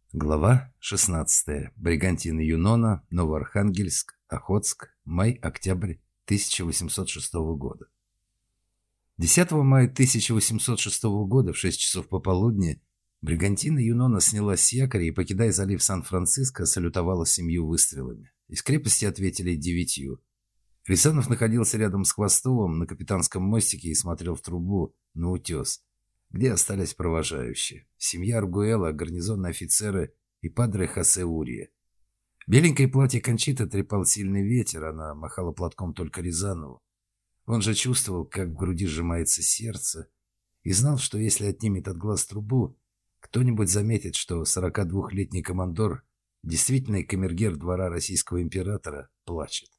Глава 16. Бригантина Юнона, Новоархангельск, Охотск, май-октябрь 1806 года. 10 мая 1806 года в 6 часов пополудни бригантина Юнона снялась с якоря и, покидая залив Сан-Франциско, салютовала 7 выстрелами. Из крепости ответили 9. Рязанов находился рядом с Хвостовым на капитанском мостике и смотрел в трубу на утес, где остались провожающие. Семья Аргуэла, гарнизонные офицеры и падре Хосе Урия. Беленькое платье Кончиты трепал сильный ветер, она махала платком только Рязанову. Он же чувствовал, как в груди сжимается сердце, и знал, что если отнимет от глаз трубу, кто-нибудь заметит, что 42-летний командор, действительный камергер двора российского императора, плачет.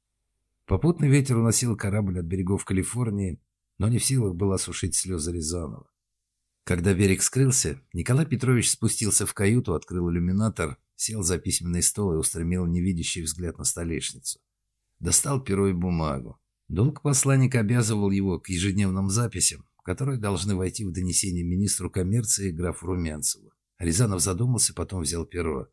Попутный ветер уносил корабль от берегов Калифорнии, но не в силах был осушить слезы Рязанова. Когда берег скрылся, Николай Петрович спустился в каюту, открыл иллюминатор, сел за письменный стол и устремил невидящий взгляд на столешницу. Достал перо и бумагу. Долг посланника обязывал его к ежедневным записям, которые должны войти в донесение министру коммерции графу Румянцеву. Рязанов задумался, потом взял перо.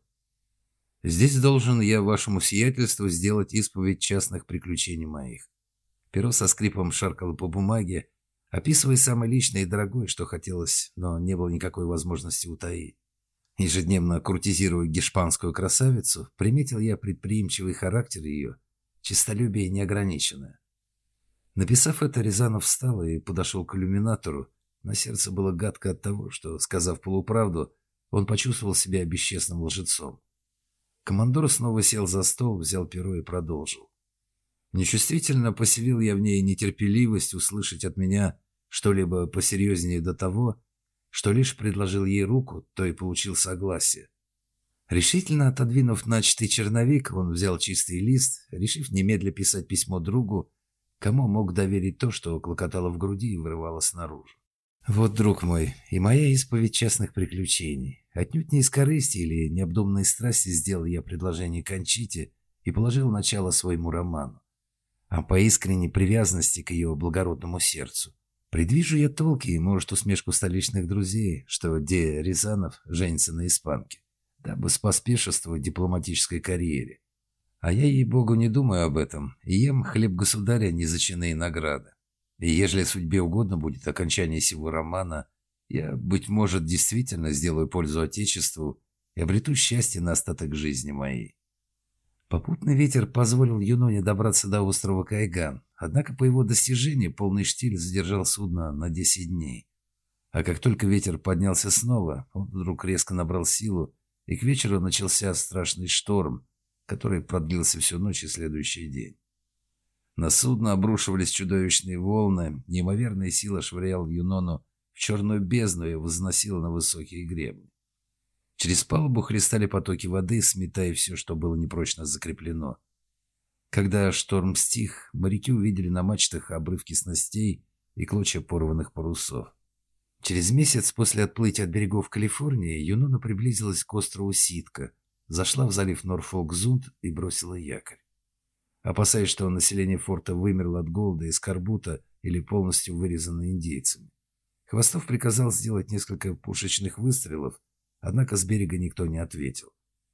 «Здесь должен я вашему сиятельству сделать исповедь частных приключений моих». Перо со скрипом шаркало по бумаге, описывая самое личное и дорогое, что хотелось, но не было никакой возможности утаить. Ежедневно куртизируя гешпанскую красавицу, приметил я предприимчивый характер ее, честолюбие неограниченное. Написав это, Рязанов встал и подошел к иллюминатору. На сердце было гадко от того, что, сказав полуправду, он почувствовал себя бесчестным лжецом. Командор снова сел за стол, взял перо и продолжил. Нечувствительно поселил я в ней нетерпеливость услышать от меня что-либо посерьезнее до того, что лишь предложил ей руку, то и получил согласие. Решительно отодвинув начатый черновик, он взял чистый лист, решив немедля писать письмо другу, кому мог доверить то, что клокотало в груди и вырывалось наружу. «Вот, друг мой, и моя исповедь частных приключений. Отнюдь не из корысти или необдуманной страсти сделал я предложение Кончите и положил начало своему роману, а по искренней привязанности к ее благородному сердцу. Предвижу я толки и, может, усмешку столичных друзей, что Де Рязанов женится на испанке, дабы споспешествовать дипломатической карьере. А я, ей-богу, не думаю об этом, и ем хлеб государя не за чины и награды. И ежели судьбе угодно будет окончание сего романа, я, быть может, действительно сделаю пользу Отечеству и обрету счастье на остаток жизни моей». Попутный ветер позволил Юноне добраться до острова Кайган, однако по его достижении полный штиль задержал судно на 10 дней. А как только ветер поднялся снова, он вдруг резко набрал силу, и к вечеру начался страшный шторм, который продлился всю ночь и следующий день. На судно обрушивались чудовищные волны, неимоверная сила швыряла Юнону в черную бездну и возносила на высокие гребни. Через палубу хлестали потоки воды, сметая все, что было непрочно закреплено. Когда шторм стих, моряки увидели на мачтах обрывки снастей и клочья порванных парусов. Через месяц после отплытия от берегов Калифорнии Юнона приблизилась к острову Ситка, зашла в залив Норфолк-Зунд и бросила якорь. Опасаясь, что население форта вымерло от голода и скорбута или полностью вырезано индейцами, Хвостов приказал сделать несколько пушечных выстрелов, однако с берега никто не ответил.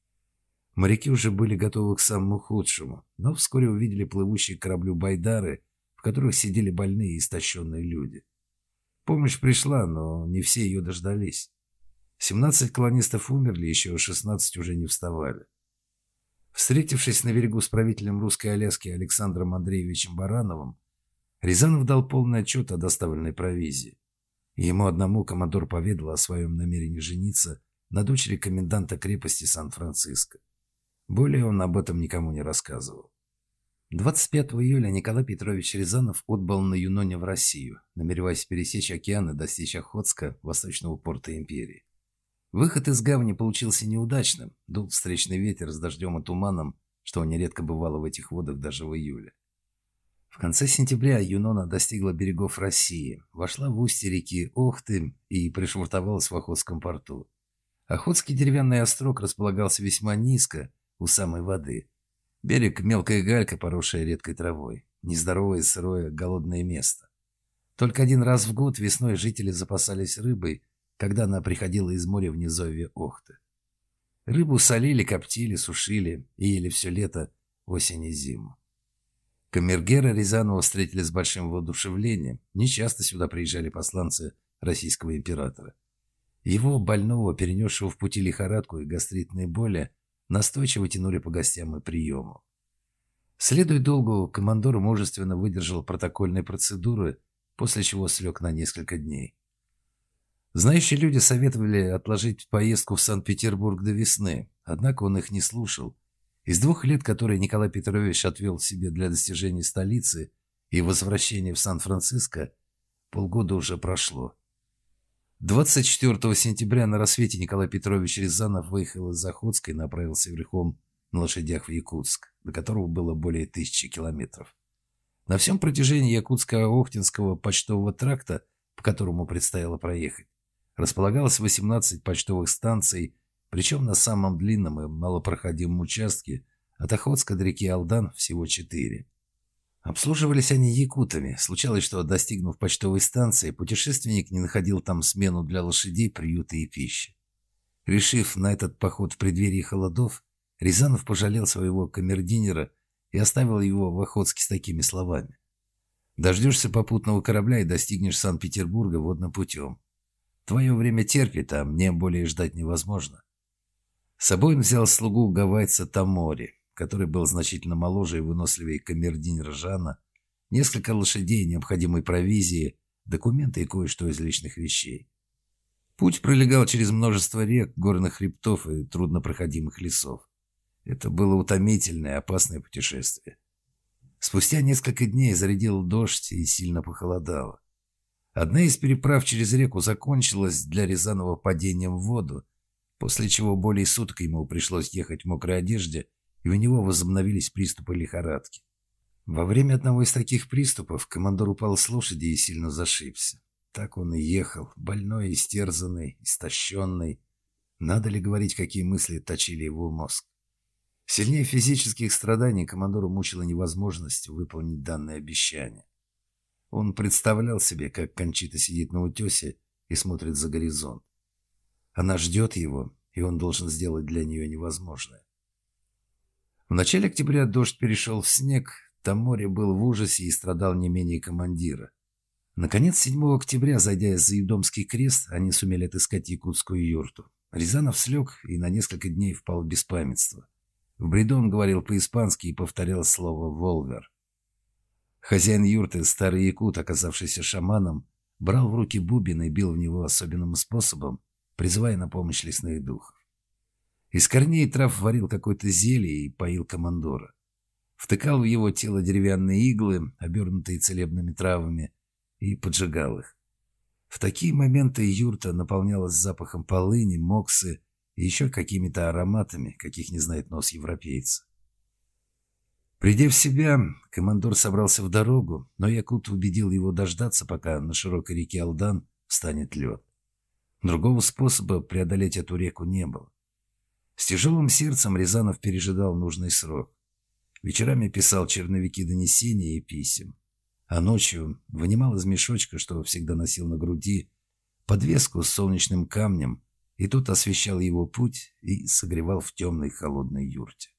Моряки уже были готовы к самому худшему, но вскоре увидели плывущие к кораблю байдары, в которых сидели больные и истощенные люди. Помощь пришла, но не все ее дождались. 17 колонистов умерли, еще 16 уже не вставали. Встретившись на берегу с правителем русской Аляски Александром Андреевичем Барановым, Рязанов дал полный отчет о доставленной провизии. Ему одному командор поведал о своем намерении жениться на дочери коменданта крепости Сан-Франциско. Более он об этом никому не рассказывал. 25 июля Николай Петрович Рязанов отбыл на Юноне в Россию, намереваясь пересечь океан и достичь Охотска, восточного порта империи. Выход из гавани получился неудачным, дул встречный ветер с дождем и туманом, что нередко бывало в этих водах даже в июле. В конце сентября Юнона достигла берегов России, вошла в устье реки Охты и пришвартовалась в Охотском порту. Охотский деревянный острог располагался весьма низко, у самой воды. Берег — мелкая галька, поросшая редкой травой. Нездоровое, сырое, голодное место. Только один раз в год весной жители запасались рыбой, когда она приходила из моря в низовье Охты. Рыбу солили, коптили, сушили и ели все лето, осень и зиму. Камергера Рязанова встретили с большим воодушевлением. Нечасто сюда приезжали посланцы российского императора. Его, больного, перенесшего в пути лихорадку и гастритные боли, настойчиво тянули по гостям и приему. Следуя долгу, командор мужественно выдержал протокольные процедуры, после чего слег на несколько дней. Знающие люди советовали отложить поездку в Санкт-Петербург до весны, однако он их не слушал. Из 2 лет, которые Николай Петрович отвел себе для достижения столицы и возвращения в Сан-Франциско, полгода уже прошло. 24 сентября на рассвете Николай Петрович Рязанов выехал из Охотска и направился верхом на лошадях в Якутск, до которого было более 1000 километров. На всем протяжении Якутско-Охтинского почтового тракта, по которому предстояло проехать, располагалось 18 почтовых станций, причем на самом длинном и малопроходимом участке от Охотска до реки Алдан всего 4. Обслуживались они якутами. Случалось, что, достигнув почтовой станции, путешественник не находил там смену для лошадей, приюта и пищи. Решив на этот поход в преддверии холодов, Рязанов пожалел своего камердинера и оставил его в Охотске с такими словами: «Дождешься попутного корабля и достигнешь Санкт-Петербурга водным путем. Твое время терпит, а мне более ждать невозможно». С собой он взял слугу гавайца Тамори, который был значительно моложе и выносливее камердинера Жана, несколько лошадей, необходимой провизии, документы и кое-что из личных вещей. Путь пролегал через множество рек, горных хребтов и труднопроходимых лесов. Это было утомительное и опасное путешествие. Спустя несколько дней зарядил дождь и сильно похолодало. Одна из переправ через реку закончилась для Рязанова падением в воду, после чего более суток ему пришлось ехать в мокрой одежде, и у него возобновились приступы лихорадки. Во время одного из таких приступов командор упал с лошади и сильно зашибся. Так он и ехал, больной, истерзанный, истощенный. Надо ли говорить, какие мысли точили его мозг? Сильнее физических страданий командору мучила невозможность выполнить данное обещание. Он представлял себе, как Кончита сидит на утесе и смотрит за горизонт. Она ждет его, и он должен сделать для нее невозможное. В начале октября дождь перешел в снег, Тамори был в ужасе и страдал не менее командира. Наконец, 7 октября, зайдя за Юдомский крест, они сумели отыскать якутскую юрту. Рязанов слег и на несколько дней впал в беспамятство. В бреду он говорил по-испански и повторял слово «волвер». Хозяин юрты, старый якут, оказавшийся шаманом, брал в руки бубен и бил в него особенным способом, призывая на помощь лесных духов. Из корней трав варил какое-то зелье и поил командора. Втыкал в его тело деревянные иглы, обернутые целебными травами, и поджигал их. В такие моменты юрта наполнялась запахом полыни, моксы и еще какими-то ароматами, каких не знает нос европейца. Придя в себя, командор собрался в дорогу, но якут убедил его дождаться, пока на широкой реке Алдан встанет лед. Другого способа преодолеть эту реку не было. С тяжелым сердцем Рязанов пережидал нужный срок. Вечерами писал черновики донесений и писем, а ночью вынимал из мешочка, что всегда носил на груди, подвеску с солнечным камнем, и тот освещал его путь и согревал в темной холодной юрте.